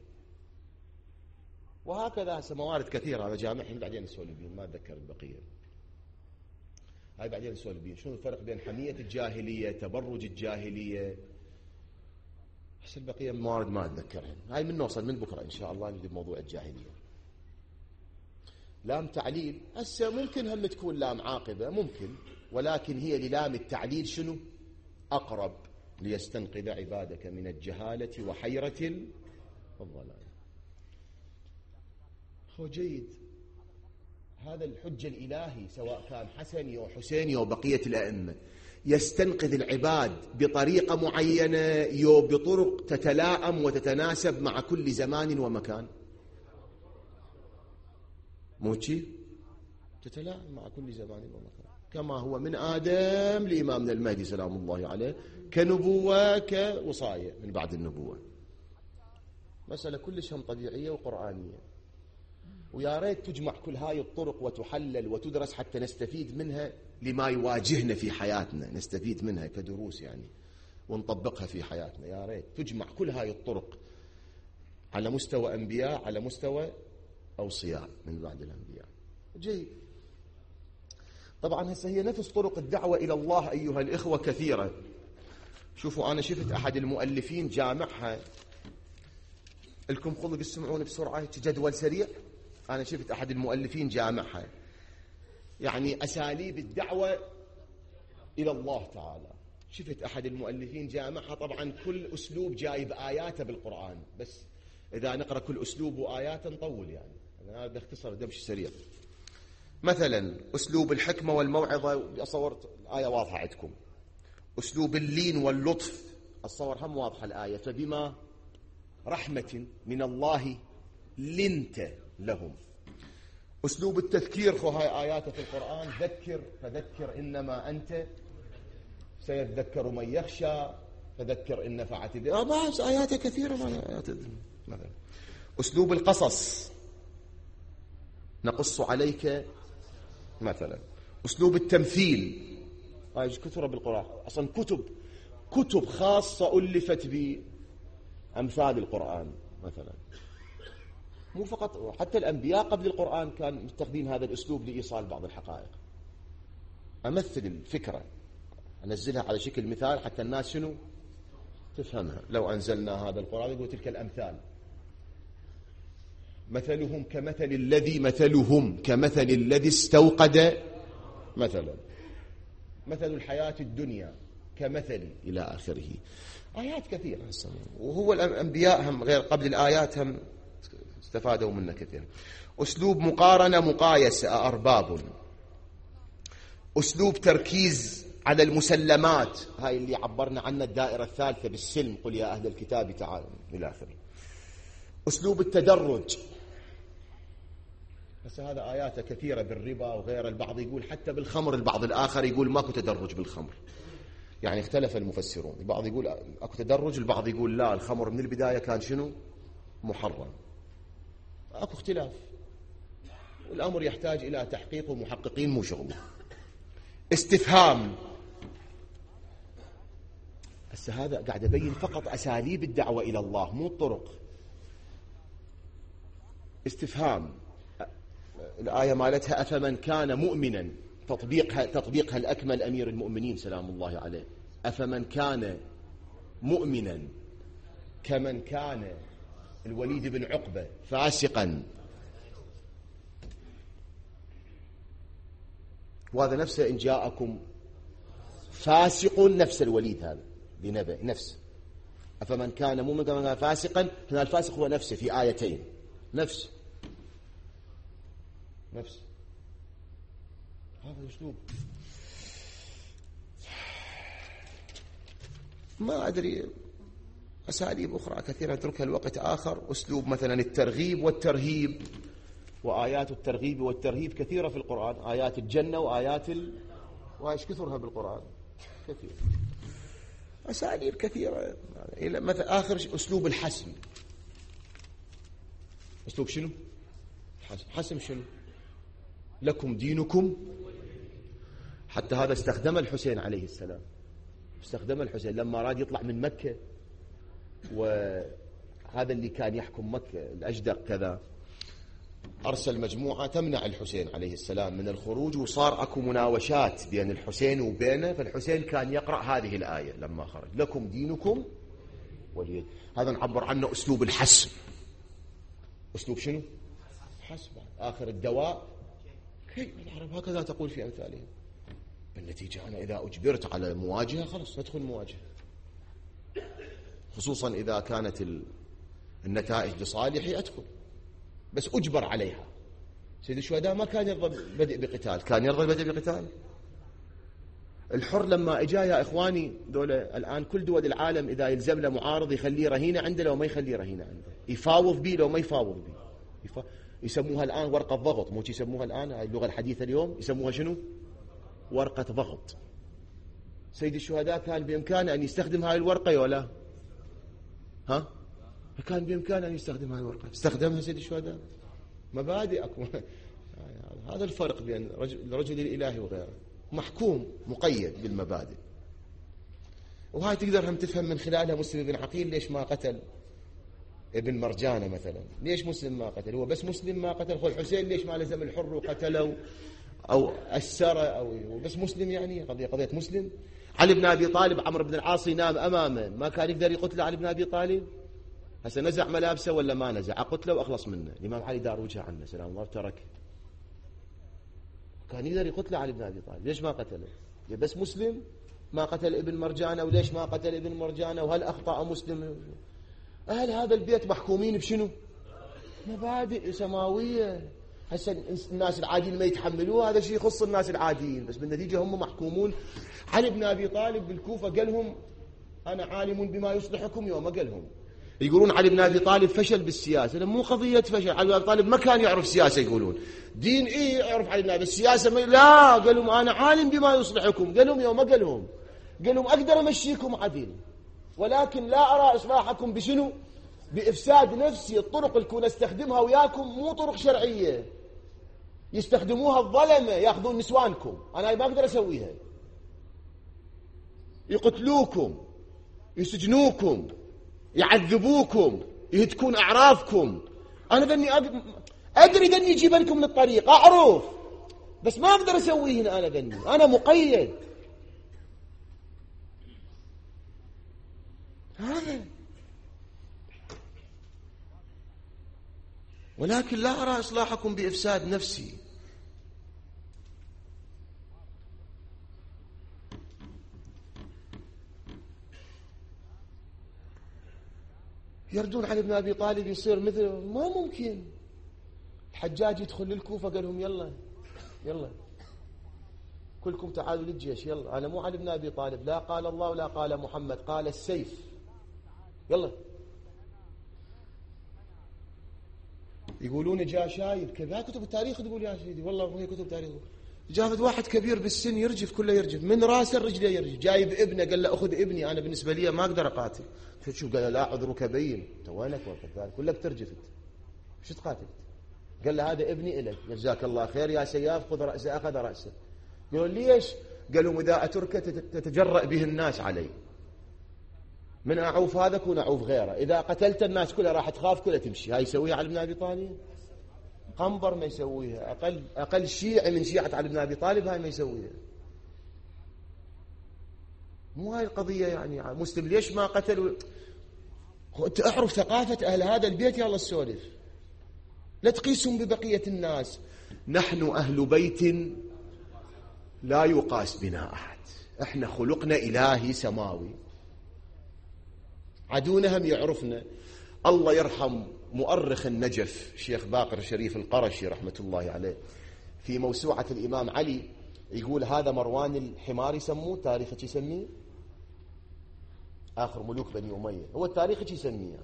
S1: وهكذا. موارد كثيرة، هذا جامعهم بعدين نسولف بهم، ما أتذكر البقية. هاي بعدين نسولف بهم شنو الفرق بين حمية الجاهلية، تبرج الجاهلية. بس البقية موارد ما أتذكرها. هاي من نوصل من بكرة إن شاء الله نبدأ بموضوع الجاهلية. لام تعليل هسه ممكن هم تكون لام عاقبة، ممكن، ولكن هي للام التعليل شنو؟ أقرب. ليستنقذ عبادك من الجهالة وحيرة الضلال. هو جيد، هذا الحجة الإلهي سواء كان حسني أو حسيني أو بقية الأئمة، يستنقذ العباد بطريقة معينة بطرق تتلائم وتتناسب مع كل زمان ومكان. موشي تتلائم مع كل زمان ومكان، كما هو من آدم لإمامنا المهدي سلام الله عليه، كنبوة كوصاية من بعد النبوة. مسألة كلش هم طبيعية وقرآنية، ويا ريت تجمع كل هاي الطرق وتحلل وتدرس حتى نستفيد منها لما يواجهنا في حياتنا، نستفيد منها كدروس يعني ونطبقها في حياتنا. يا ريت تجمع كل هاي الطرق على مستوى أنبياء، على مستوى أوصياء من بعد الأنبياء. جيد. طبعا هسه هي نفس طرق الدعوة إلى الله أيها الإخوة كثيرة. شوفوا أنا شفت أحد المؤلفين جامعها لكم، خلق تسمعون بسرعة جدول سريع. أنا شفت أحد المؤلفين جامعها، يعني أساليب الدعوة إلى الله تعالى. شفت أحد المؤلفين جامعها، طبعا كل أسلوب جايب آياته بالقرآن، بس إذا نقرأ كل أسلوب وآياته نطول يعني، أنا باختصر دمشق سريع. مثلا أسلوب الحكمة والموعظة، أصورت الآية واضحة عندكم. أسلوب اللين واللطف، الصور هم واضحة الآية، فبما رحمة من الله لنت لهم. أسلوب التذكير، خو هاي آياته في القرآن، ذكر فذكر إنما أنت سيذكر من يخشى فذكر إن نفعت بس آياته كثيرة مثلا. أسلوب القصص، نقص عليك مثلا. أسلوب التمثيل، هاي كثرة بالقرآن، أصلا كتب خاصة ألفت بأمثال القرآن مثلا. مو فقط، حتى الأنبياء قبل القرآن كانوا متخذين هذا الأسلوب لإيصال بعض الحقائق. أمثل الفكرة، أنزلها على شكل مثال حتى الناس شنو تفهمها. لو أنزلنا هذا القرآن يقول تلك الأمثال، مثلهم كمثل الذي استوقد مثلا، مثل الحياة الدنيا كمثل إلى آخره. آيات كثيرة، وهو الأنبياء هم غير قبل الآيات هم استفادوا منه كثير. أسلوب مقارنة مقايسة أرباب. أسلوب تركيز على المسلمات، هاي اللي عبرنا عنها الدائرة الثالثة بالسلم، قل يا أهل الكتاب تعالوا إلى آخره. أسلوب التدرج، بس هذا آيات كثيرة بالربا وغير. البعض يقول حتى بالخمر، البعض الآخر يقول ماكو تدرج بالخمر، يعني اختلف المفسرون. البعض يقول اكو تدرج، البعض يقول لا، الخمر من البداية كان شنو محرم. اكو اختلاف، والأمر يحتاج إلى تحقيق ومحققين، مو شغله. استفهام، هسه هذا قاعد أبين فقط أساليب الدعوة إلى الله مو الطرق. استفهام، الآية مالتها أفمن كان مؤمنا، تطبيقها الأكمل أمير المؤمنين سلام الله عليه. أفمن كان مؤمنا كمن كان الوليد بن عقبة فاسقا، وهذا نفسه إن جاءكم فاسق، نفس الوليد هذا بنبأ نفسه. أفمن كان مؤمنا كمن كان فاسقا، هنا الفاسق هو نفسه في آيتين، نفس هذا الأسلوب. ما أدري، أساليب أخرى كثيرة أتركها الوقت آخر. أسلوب مثلا الترغيب والترهيب، وآيات الترغيب والترهيب كثيرة في القرآن، آيات الجنة وآيات وإيش كثرها بالقرآن كثير، أساليب كثيرة. إلى مثلا آخر أسلوب الحسم. أسلوب شنو؟ حسم شنو؟ لكم دينكم. حتى هذا استخدم الحسين عليه السلام، استخدم الحسين لما أراد يطلع من مكة، وهذا اللي كان يحكم مكة الأجدق كذا، أرسل مجموعة تمنع الحسين عليه السلام من الخروج، وصار أكو مناوشات بين الحسين وبينه. فالحسين كان يقرأ هذه الآية لما خرج، لكم دينكم ولي. هذا نعبر عنه أسلوب الحسم. أسلوب شنو؟ حسم. آخر الدواء، العرب هكذا تقول في أمثالهم. بالنتيجة أنا إذا أجبرت على مواجهة خلاص ندخل مواجهة. خصوصا إذا كانت النتائج لصالحي أدخل، بس أجبر عليها. سيد الشهداء ما كان يرضى بدء بقتال، كان يرضى بدء بقتال. الحر لما اجا يا إخواني، دولة الآن كل دول العالم إذا يلزم له معارض يخليه رهينة عنده لو ما يخليه رهينة عنده، يفاوض به لو ما يفاوض به. يسموها الآن ورقة ضغط، مو يسموها الآن اللغة الحديثة اليوم يسموها شنو؟ ورقة ضغط. سيد الشهداء كان بإمكانه أن يستخدم هاي الورقة ولا ها؟ كان بإمكانه أن يستخدم هاي الورقة، استخدمها سيد الشهداء. مبادئ هذا الفرق بين الرجل الإلهي وغيره، محكوم مقيد بالمبادئ. وهاي تقدر هم تفهم من خلالها مسلم بن عقيل ليش ما قتل ابن مرجانة مثلا. ليش مسلم ما قتل؟ هو بس مسلم ما قتل خو الحسين، ليش ما لزم الحر وقتله أو أسره أو بس مسلم؟ يعني قضية مسلم. علي بن أبي طالب عمرو بن العاص ينام أمامه، ما كان يقدر يقتله علي بن أبي طالب؟ هسه نزع ملابسه ولا ما نزع؟ أقتله وأخلص منه. الإمام علي دار وجهه عنه سلام الله ترك. كان يقدر يقتله علي بن أبي طالب، ليش ما قتله؟ بس مسلم ما قتل ابن مرجانة، وليش ما قتل ابن مرجانة؟ وهل أخطأ مسلم؟ أهل هذا البيت محكومين بشنو؟ مبادئ سماوية. هسه الناس العاديين ما يتحملوه، هذا شيء يخص الناس العاديين، بس بالنتيجة هم محكومون. علي بن أبي طالب بالكوفة قال لهم أنا عالم بما يصلحكم يوم، قال لهم يقولون علي بن أبي طالب فشل بالسياسة. مو قضية فشل، علي بن أبي طالب ما كان يعرف سياسة. يقولون دين إيه يعرف علي بن أبي، السياسة لا. قال لهم أنا عالم بما يصلحكم. قال لهم يوم، قال لهم أقدر أمشيكم عدل، ولكن لا أرى إصلاحكم بشنو؟ بإفساد نفسي. الطرق اللي كنا استخدمها وياكم مو طرق شرعية، يستخدموها الظلمة يأخذون نسوانكم، أنا ما أقدر أسويها. يقتلوكم، يسجنوكم، يعذبوكم، يهتكون أعرافكم. أنا ذني أدري ذني يجيبنكم من الطريق، أعرف، بس ما أقدر أسويه هنا. أنا ذني أنا مقيد. هذا ولكن لا أرى إصلاحكم بإفساد نفسي. يردون علي بن أبي طالب يصير مثل، ما ممكن. الحجاج يدخل للكوفة قال لهم يلا كلكم تعالوا للجيش، يلا أنا مو علي بن أبي طالب، لا قال الله ولا قال محمد، قال السيف، يلا. يقولون جاء شايب كذا، كتب التاريخ تقول يا سيدي، والله هي كتب تاريخ. جافت واحد كبير بالسن يرجف، كله يرجف من راسه الرجل يرجف، جايب ابنه قال له أخذ ابني، أنا بالنسبة لي ما أقدر أقاتل. شوف قال له لا عذرك بين، توينك وقت كلك ترجفت، شو تقاتل؟ قال له هذا ابني إلك، جزاك الله خير يا سياف، خذ رأسه. أخذ رأسه. قالوا ليش؟ قالوا إذا أتركه تتجرأ به الناس علي، من أعوف هذا كون أعوف غيره، إذا قتلت الناس كلها راح تخاف كلها تمشي. هاي يسويها علي بن أبي طالب؟ قنبر ما يسويها. أقل شيعي من شيعة علي بن أبي طالب هاي ما يسويها. مو هاي القضية. يعني مسلم ليش ما قتل؟ أنت أعرف ثقافة أهل هذا البيت، يا الله السولف، لا تقيسهم ببقية الناس. نحن أهل بيت لا يقاس بنا أحد، احنا خلقنا إلهي سماوي. عدونا هم يعرفنا. الله يرحم مؤرخ النجف الشيخ باقر الشريف القرشي رحمة الله عليه، في موسوعة الإمام علي يقول هذا مروان الحمار، يسموه تاريخ يسميه آخر ملوك بني أمية، هو التاريخ يسميه.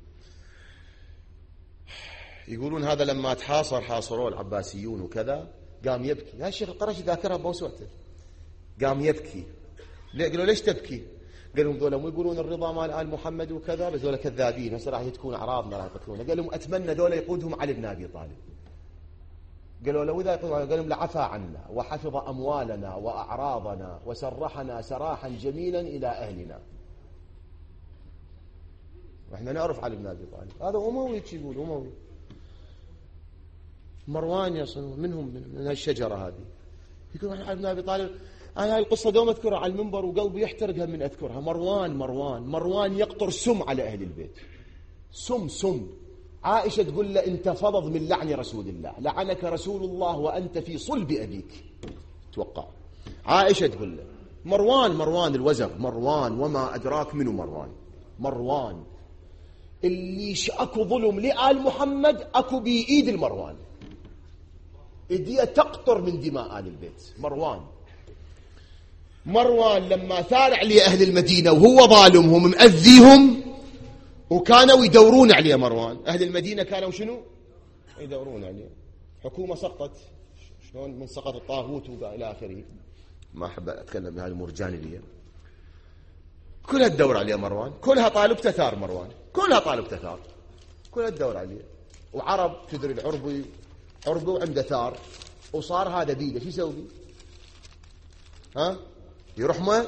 S1: يقولون هذا لما حاصروه العباسيون وكذا قام يبكي. هذا الشيخ القرشي ذاكرها بموسوعته، قام يبكي. قالوا ليش تبكي؟ قال لهم ذولا مو يقولون الرضا مال آل محمد وكذا، بس ذولا كذابين، هسه راح يتكون أعراضنا راح يقتلونه. قال لهم أتمنى ذولا يقودهم علي بن أبي طالب. قالوا لو إذا يقودهم، قال لهم لعفى عنا وحفظ أموالنا وأعراضنا وسرحنا سراحا جميلا إلى أهلنا. وإحنا نعرف علي بن أبي طالب هذا أموي، يقول أموي. مروان يصنون منهم من الشجرة هذه. يقول علي بن أبي طالب، أنا هاي القصة دوم أذكرها على المنبر وقلبي يحترقها من أذكرها. مروان يقطر سم على أهل البيت، سم. عائشة تقول له أنت فضض من لعن رسول الله، لعنك رسول الله وأنت في صلب أبيك. توقع عائشة تقول له مروان الوزغ، مروان وما أدراك منه مروان. مروان اللي اكو ظلم لآل محمد اكو بإيد المروان، ايديه تقطر من دماء آل البيت. مروان لما ثار عليه أهل المدينة وهو ظالمهم مأذيهم وكانوا يدورون عليه، مروان أهل المدينة كانوا شنو يدورون عليه. حكومة سقطت، شلون من سقط الطاغوت وإلى آخره، ما أحب أتكلم بهذه المرجانية. كلها تدور عليه مروان، كلها طالب تثار مروان، كلها طالب تثار، كلها تدور عليه. وعرب تدري العربي وعنده ثار، وصار هذا بيده شو يسوي؟ ها يرحمه،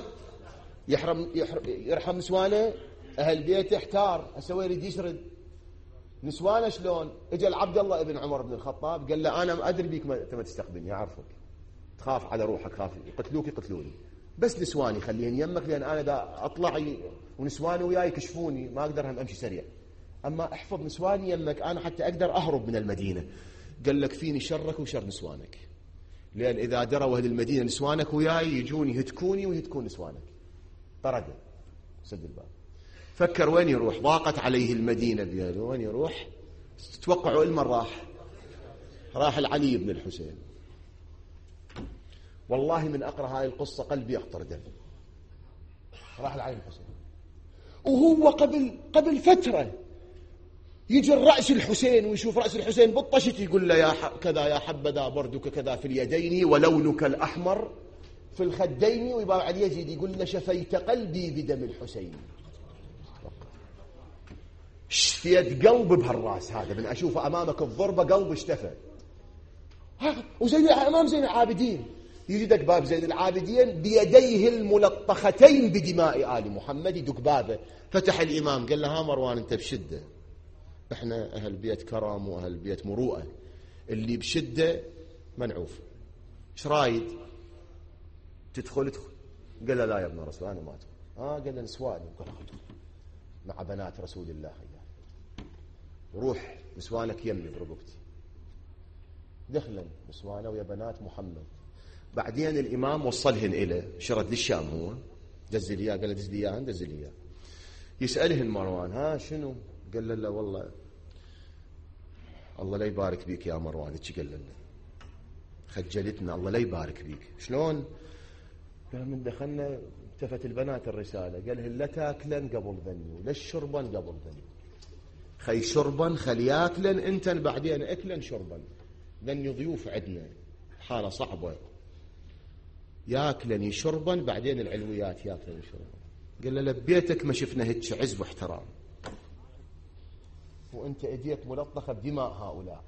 S1: يرحم نسوانه، أهل بيته احتار، هسه يريد يشرد نسوانه شلون؟ اجى العبد الله ابن عمر بن الخطاب قال له أنا أدري بيك أنت ما تستقبلني، أعرفك تخاف على روحك، خاف يقتلوني، بس نسواني خليهن يمك، لأن أنا دا أطلع ونسواني وياي يكشفوني ما أقدر هم أمشي سريع، أما احفظ نسواني يمك أنا حتى أقدر أهرب من المدينة. قال لك فيني شرك وشر نسوانك، لأن إذا دروا أهل المدينة نسوانك وياي يجون يهتكوني ويهتكون نسوانك. طرده، سد الباب، فكر وين يروح، ضاقت عليه المدينة بيده، وين يروح؟ تتوقعوا المن راح العلي بن الحسين. والله من أقرأ هاي القصة قلبي يقطر دم. راح العلي بن الحسين وهو قبل فترة يجي الرأس الحسين ويشوف رأس الحسين بالطشت، يقول له كذا يا حبذا بردك كذا في اليدين ولونك الأحمر في الخدين، ويباع عليه يزيد يقول له شفيت قلبي بدم الحسين. شفيت قلب بهالراس هذا، من أشوفه أمامك الضربة قلب اشتفى. وزين أمام زين العابدين يجدك باب زين العابدين بيديه الملطختين بدماء آل محمد، يدق بابه. فتح الإمام قال له ها مروان أنت بشدة، احنا أهل بيت كرم وأهل بيت مروءة، اللي بشدة منعوف، ايش رايد تدخل؟ قال له لا يا ابن رسول أنا ما أدخل. قال له نسواني، قال مع بنات رسول الله روح نسوانك يمي برقبتي. دخلا نسوانه ويا بنات محمد. بعدين الإمام وصلهن إليه، شرد للشام، هو دز لي قال له دز لي دز لي. يسألهن مروان شنو؟ قال له لا والله الله لا يبارك بيك يا مروان، ايش قال له خجلتنا الله لا يبارك بيك. شلون؟ قال من دخلنا التفت البنات الرسالة، قال لا تاكلن قبل ذني ولا الشربن قبل ذني، خي شربا خلي ياكلن انت بعدين اكلن شربا، ذني ضيوف عندنا حالة صعبة، ياكلني شربا بعدين العلويات ياكلني شربا. قال له لبيتك ما شفنا هيك عز واحترام، وانت ايديك ملطخة بدماء هؤلاء.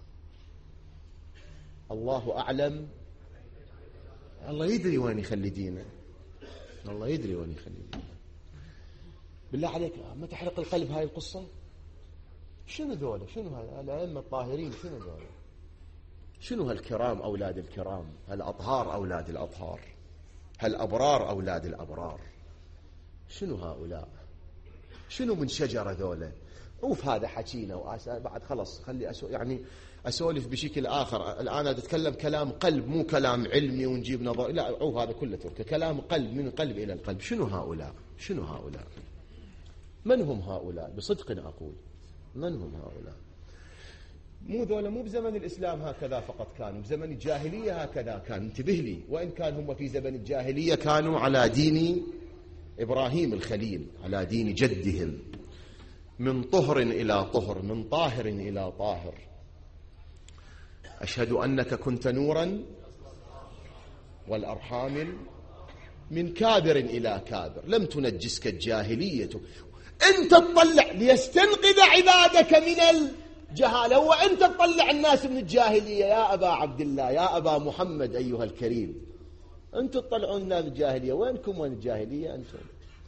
S1: الله أعلم، الله يدري وين يخلي دينه، الله يدري وين يخلي دينه. بالله عليك ما تحرق القلب هاي القصة. شنو ذولا؟ شنو هاي الأئمة الطاهرين؟ شنو ذولا؟ شنو هالكرام أولاد الكرام، هالأطهار أولاد الأطهار، هالأبرار أولاد الأبرار؟ شنو هؤلاء؟ شنو من شجرة ذولا؟ عوف هذا حكينا بعد خلص، خلي يعني أسولف بشكل آخر. الآن أتكلم كلام قلب، مو كلام علمي ونجيب نظر، لا عوف هذا كله تركه، كلام قلب، من القلب إلى القلب. شنو هؤلاء؟ شنو هؤلاء؟ من هم هؤلاء؟ بصدق أقول من هم هؤلاء؟ مو ذولا مو بزمن الإسلام هكذا فقط كانوا، بزمن الجاهلية هكذا كان. انتبه لي، وإن كان هم في زمن الجاهلية كانوا على دين إبراهيم الخليل، على دين جدهم، من طهر إلى طهر، من طاهر إلى طاهر. أشهد أنك كنت نورا والأرحام من كابر إلى كابر، لم تنجسك الجاهلية. أنت تطلع ليستنقذ عبادك من الجهالة، وأنت تطلع الناس من الجاهلية. يا أبا عبد الله، يا أبا محمد أيها الكريم، أنتم تطلعون الناس من الجاهلية. وينكم وين الجاهلية أنتم؟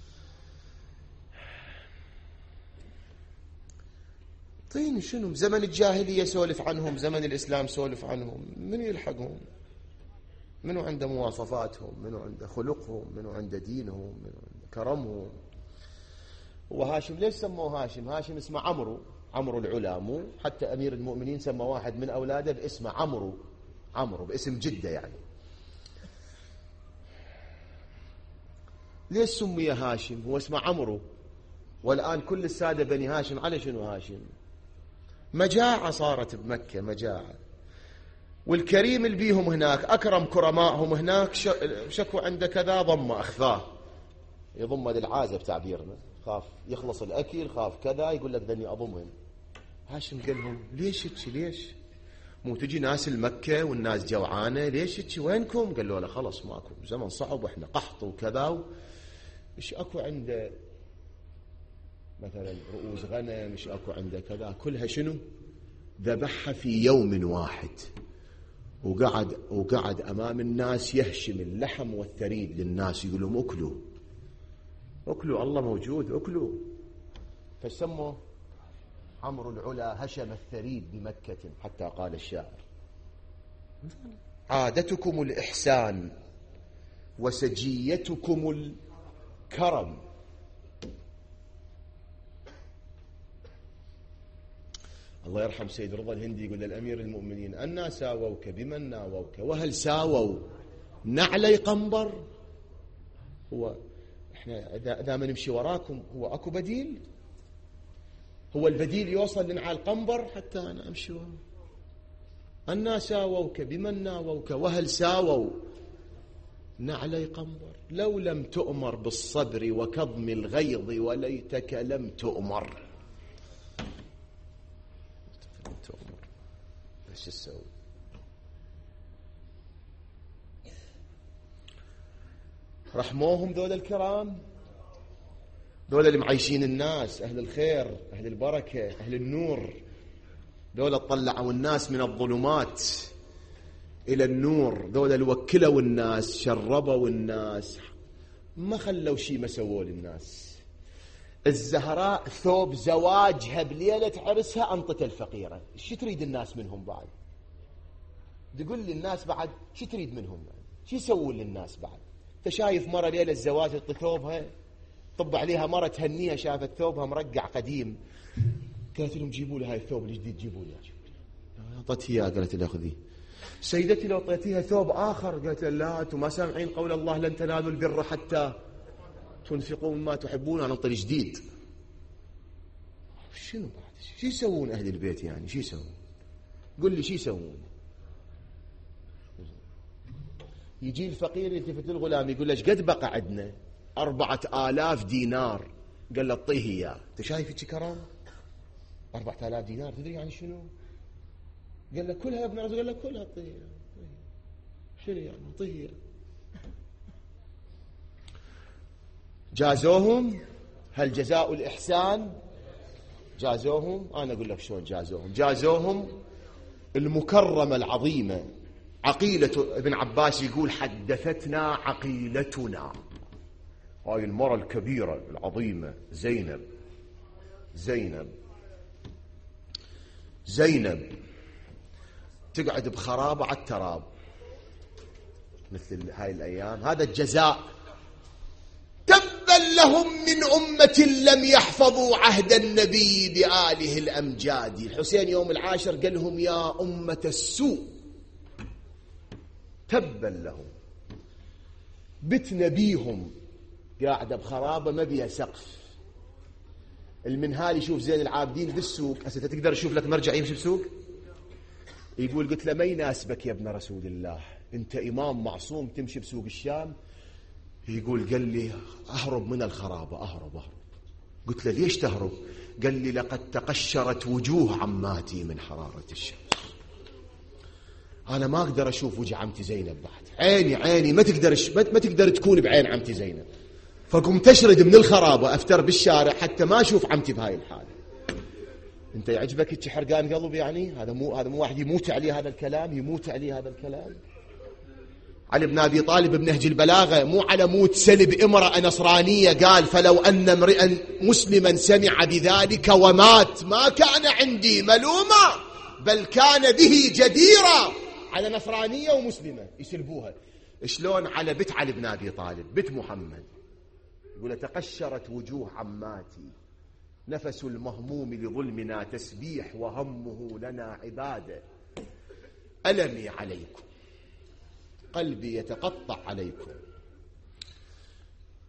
S1: طين شنو بزمن الجاهلية سولف عنهم، زمن الإسلام سولف عنهم، من يلحقهم؟ منو عنده مواصفاتهم، منو عنده خلقهم، منو عنده دينهم، منو عنده كرمهم. وهاشم ليش سموه هاشم؟ هاشم اسمه عمرو العلامو، حتى أمير المؤمنين سمى واحد من أولاده باسمه عمرو باسم جدة يعني. ليش سمي هاشم؟ هو اسمه عمرو، والآن كل السادة بني هاشم على شنو هاشم؟ مجاعة صارت بمكة، مجاعة. والكريم اللي بيهم هناك، أكرم كرمائهم هناك، شكوا عنده كذا، ضم أخفاه، يضم للعازة بتعبيرنا، خاف يخلص الأكل، خاف كذا، يقول لك ذني أضمهم. هاشم قال لهم ليش هيك؟ ليش مو تجي ناس المكة والناس جوعانة، ليش هيك؟ وينكم؟ قال له لا خلص ماكو، زمن صعب واحنا قحط وكذا، مش اكو عنده مثلا رؤوس غنم، مش اكو عنده كذا، كلها شنو؟ ذبحها في يوم واحد، وقعد امام الناس يهشم اللحم والثريد للناس، يقول لهم اكلوا اكلوا، الله موجود، اكلوا. فسموا عمرو العلا هشم الثريد بمكة، حتى قال الشاعر عادتكم الإحسان وسجيتكم الكرم. الله يرحم سيد رضا الهندي يقول للأمير المؤمنين أنا ساووك بمن ناووك، وهل ساووا نعلي قنبر؟ هو احنا إذا ما نمشي وراكم هو أكو بديل؟ هو البديل يوصل لنعال قنبر حتى أنا أمشي وراكم؟ أنا ساووك بمن ناووك، وهل ساووا نعلي قنبر؟ لو لم تؤمر بالصبر وكظم الغيظ وليتك لم تؤمر. ايش تسوي؟ رحموهم ذول الكرام، ذول اللي معيشين الناس، أهل الخير، أهل البركة، أهل النور، ذول طلعوا الناس من الظلمات إلى النور، ذول اللي وكلوا الناس، شربوا الناس، ما خلوا شيء ما سووا للناس. الزهراء ثوب زواجها بليلة عرسها أنطت الفقيرة، شو تريد الناس منهم بعد؟ تقول للناس بعد شو تريد منهم؟ شو يسوون للناس بعد؟ تشايف مرة ليلة الزواج تطي ثوبها، طب عليها مرة تهنيها، شافت ثوبها مرقع قديم، قالت لهم جيبوا لي هاي الثوب الجديد، جيبوا لي. أعطت إياه، قالت لها خذي. سيدتي لو أعطيتيها ثوب آخر، قالت لا أنتم ما سامعين قول الله لن تنالوا البر حتى تنفقوا مما تحبون، أنا أعطي جديد. شنو بعد؟ شو يسوون أهل البيت يعني؟ شو يسوون؟ قل لي شو يسوون؟ يجي الفقير يلتفت للغلام يقول له ايش قد بقى عندنا؟ 4000 دينار. قال له اعطيه اياه. انت شايف هيك كرم؟ 4000 دينار تدري يعني شنو؟ قال له كلها يا ابن عزيز. قال له كلها اعطيه. شنو يعني؟ اعطيه اياه. جازوهم. هل جزاء الإحسان؟ جازوهم. أنا أقول لك شلون جازوهم. جازوهم المكرمة العظيمة عقيلة. ابن عباس يقول حدثتنا عقيلتنا، هاي المرأة الكبيرة العظيمة زينب تقعد بخرابة على التراب مثل هاي الأيام. هذا الجزاء. تبا لهم من أمة لم يحفظوا عهد النبي بآله الأمجاد. الحسين يوم العاشر قال لهم يا أمة السوء تبا لهم. بت نبيهم قاعدة بخرابة ما بيها سقف. المنهال يشوف زين العابدين بالسوق. هسه تقدر تشوف لك مرجع يمشي بسوق؟ يقول قلت له ما يناسبك يا ابن رسول الله، انت إمام معصوم تمشي بسوق الشام. يقول قال لي أهرب من الخرابة، أهرب. قلت له ليش تهرب؟ قال لي لقد تقشرت وجوه عماتي من حرارة الشمس. أنا ما أقدر أشوف وجه عمتي زينب بعد. عيني ما تقدر تكون بعين عمتي زينب. فقمت أشرد من الخرابة أفتر بالشارع حتى ما أشوف عمتي بهاي الحالة. أنت يعجبك حرقان قلب يعني؟ هذا مو واحد يموت عليه هذا الكلام. علي بن أبي طالب بنهج البلاغة مو على مود سلب امرأة نصرانية قال فلو أن امرئا مسلما سمع بذلك ومات ما كان عندي ملومة بل كان به جديرا. على نصرانية ومسلمة يسلبوها. شلون على بنت علي بن أبي طالب بنت محمد؟ يقول تقشرت وجوه عماتي، نفس المهموم لظلمنا تسبيح وهمه لنا عبادة. ألمي عليكم، قلبي يتقطع عليكم.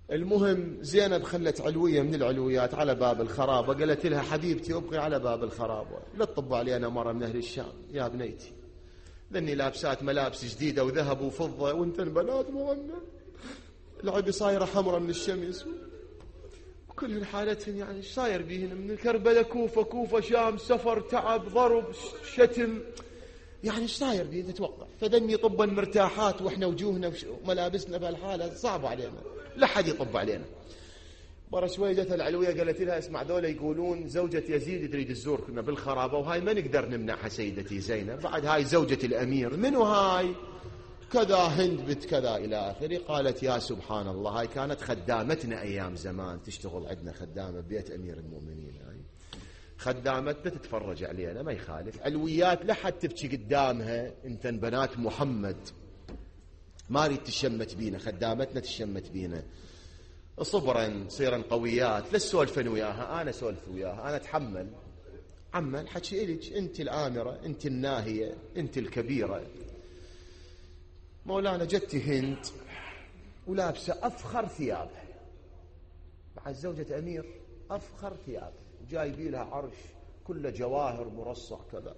S1: المهم زينب خلت علوية من العلويات على باب الخرابة، قالت لها حبيبتي ابقي على باب الخرابة، لا تطب علينا مرة من أهل الشام يا بنيتي، لأني لابسات ملابس جديدة وذهب وفضة وانت البنات مغنى، العبي صايرة حمرة من الشمس، وكل حالتهم يعني ايش صاير بيهن، من كربلاء كوفة شام، سفر تعب ضرب شتم، يعني ايش صاير بيهن تتوقع. فدني طبا مرتاحات واحنا وجوهنا وملابسنا بهالحالة صعب علينا، لا حد يطب علينا. مرة شوي جت العلوية قالت لها اسمع ذولا يقولون زوجة يزيد تريد تزور كنا بالخرابة، وهاي ما نقدر نمنعها سيدتي زينب، بعد هاي زوجة الأمير، منو هاي كذا هند بنت كذا إلى آخره. قالت يا سبحان الله، هاي كانت خدامتنا أيام زمان، تشتغل عندنا خدامة ببيت أمير المؤمنين، هاي خدامتنا تتفرج علينا ما يخالف. علويات لا حد تبكي قدامها، انت بنات محمد ما ريد تشمت بينا، خدامتنا تشمت بينا، صبرا صيرا قويات، لا تسولفن وياها، انا سولف وياها، انا اتحمل عمل حكي إلك، انت الآمرة، انت الناهية، انت الكبيرة. مولانا جتي هند ولابسة أفخر ثيابها، بعد زوجة أمير أفخر ثيابها، جايبي لها عرش كله جواهر مرصع كذا،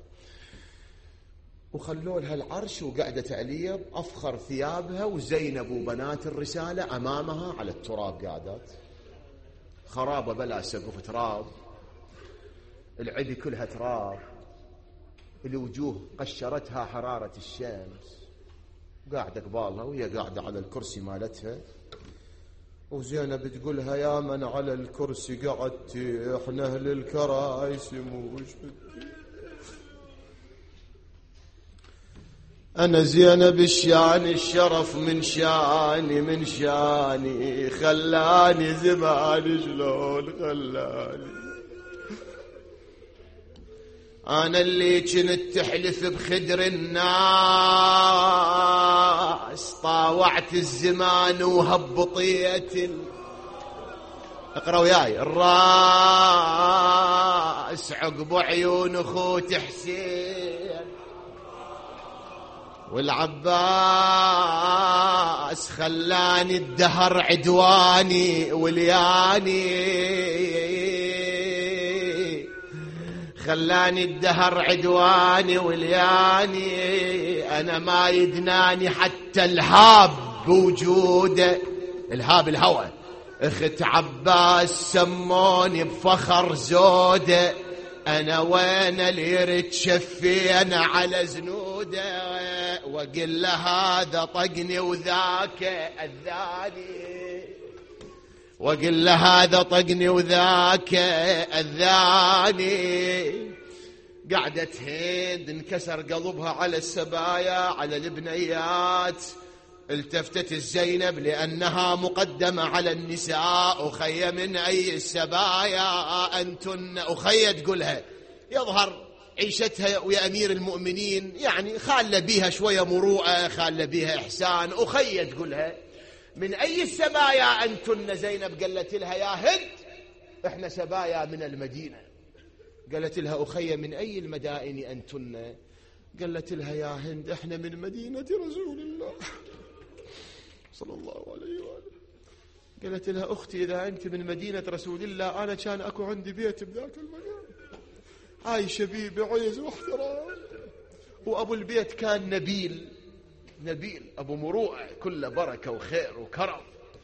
S1: وخلوا لها العرش وقعدت عليه بأفخر ثيابها، وزينب وبنات الرسالة أمامها على التراب قاعدات، خرابة بلا سقف تراب، العدي كلها تراب، الوجوه قشرتها حرارة الشمس، قاعدة قبالها وهي قاعدة على الكرسي مالتها، وزينب تقولها يا من على الكرسي قعدتي، احنا اهل الكرايس موش بدي. انا زينب الشان الشرف من شاني خلاني زمان شلون خلاني، أنا اللي كنت تحلف بخدر الناس، طاوعت الزمان وهبطيت اقرأ وياي الراس عقب عيون أخوت حسين والعباس، خلاني الدهر عدواني ولياني، خلاني الدهر عدواني ولياني، أنا ما يدناني حتى الهاب بوجوده، الهاب الهوى، اخت عباس سموني بفخر زوده، أنا وين اللي يرد شفينا على زنوده، وقل له هذا طقني وذاك أذاني، وقل له هذا طقني وذاك أذاني. قعدت هند انكسر قلبها على السبايا على البنيات، التفتت الزينب لأنها مقدمة على النساء، أخي من أي السبايا أنتن، أخي تقولها يظهر عيشتها ويا أمير المؤمنين يعني خالة بيها شوية مروءة، خالة بيها إحسان، أخي تقولها من أي السبايا أنتن. زينب قالت لها يا هند إحنا سبايا من المدينة. قالت لها أخي من أي المدائن أنتن؟ قالت لها يا هند إحنا من مدينة رسول الله صلى الله عليه وآله. قالت لها أختي إذا أنت من مدينة رسول الله، أنا كان أكو عندي بيت بذاك المكان، عايشة بيه بعز واحترام، وأبو البيت كان نبيل أبو مروءة كله بركة وخير وكرم،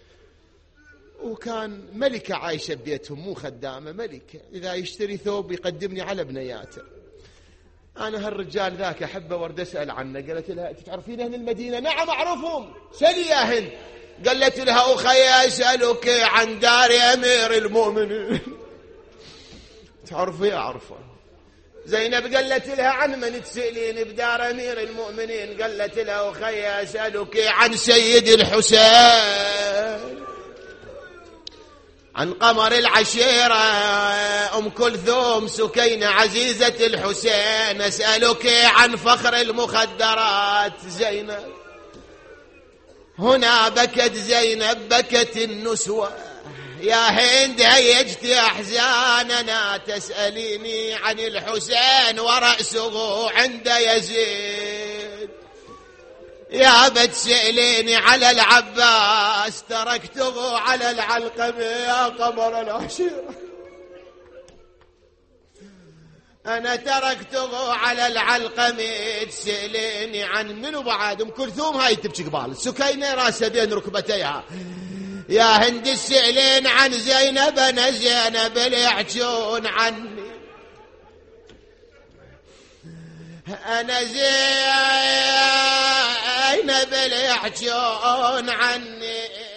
S1: وكان ملكة عايشة ببيتهم مو خدامة، ملكة، إذا يشتري ثوب يقدمني على بنياته. أنا هالرجال ذاك أحبه ورد أسأل عنه. قالت لها تعرفين أهل المدينة؟ نعم أعرفهم. سلي يا هند. قالت لها أخي أسألك عن دار أمير المؤمنين. تعرفي؟ أعرفه. زينب قالت لها عن من تسألين بدار أمير المؤمنين؟ قالت لها أخي أسألك عن سيد الحسين، عن قمر العشيرة أم كلثوم سكينة عزيزة الحسين، أسألك عن فخر المخدرات زينب. هنا بكت زينب بكت النسوة، يا هند هيجت أحزاننا تسأليني عن الحسين ورأسه عند يزيد. يا بتسأليني على العباس تركته على العلقمة يا قمر العشيرة. أنا تركته على العلقمة تسأليني عن منو بعد؟ أم كلثوم هاي تبكي قبال سكينة راسها بين ركبتيها. يا هند السئلين عن زينب أنا زينب اللي يحجون عني. أنا زينب اللي يحجون عني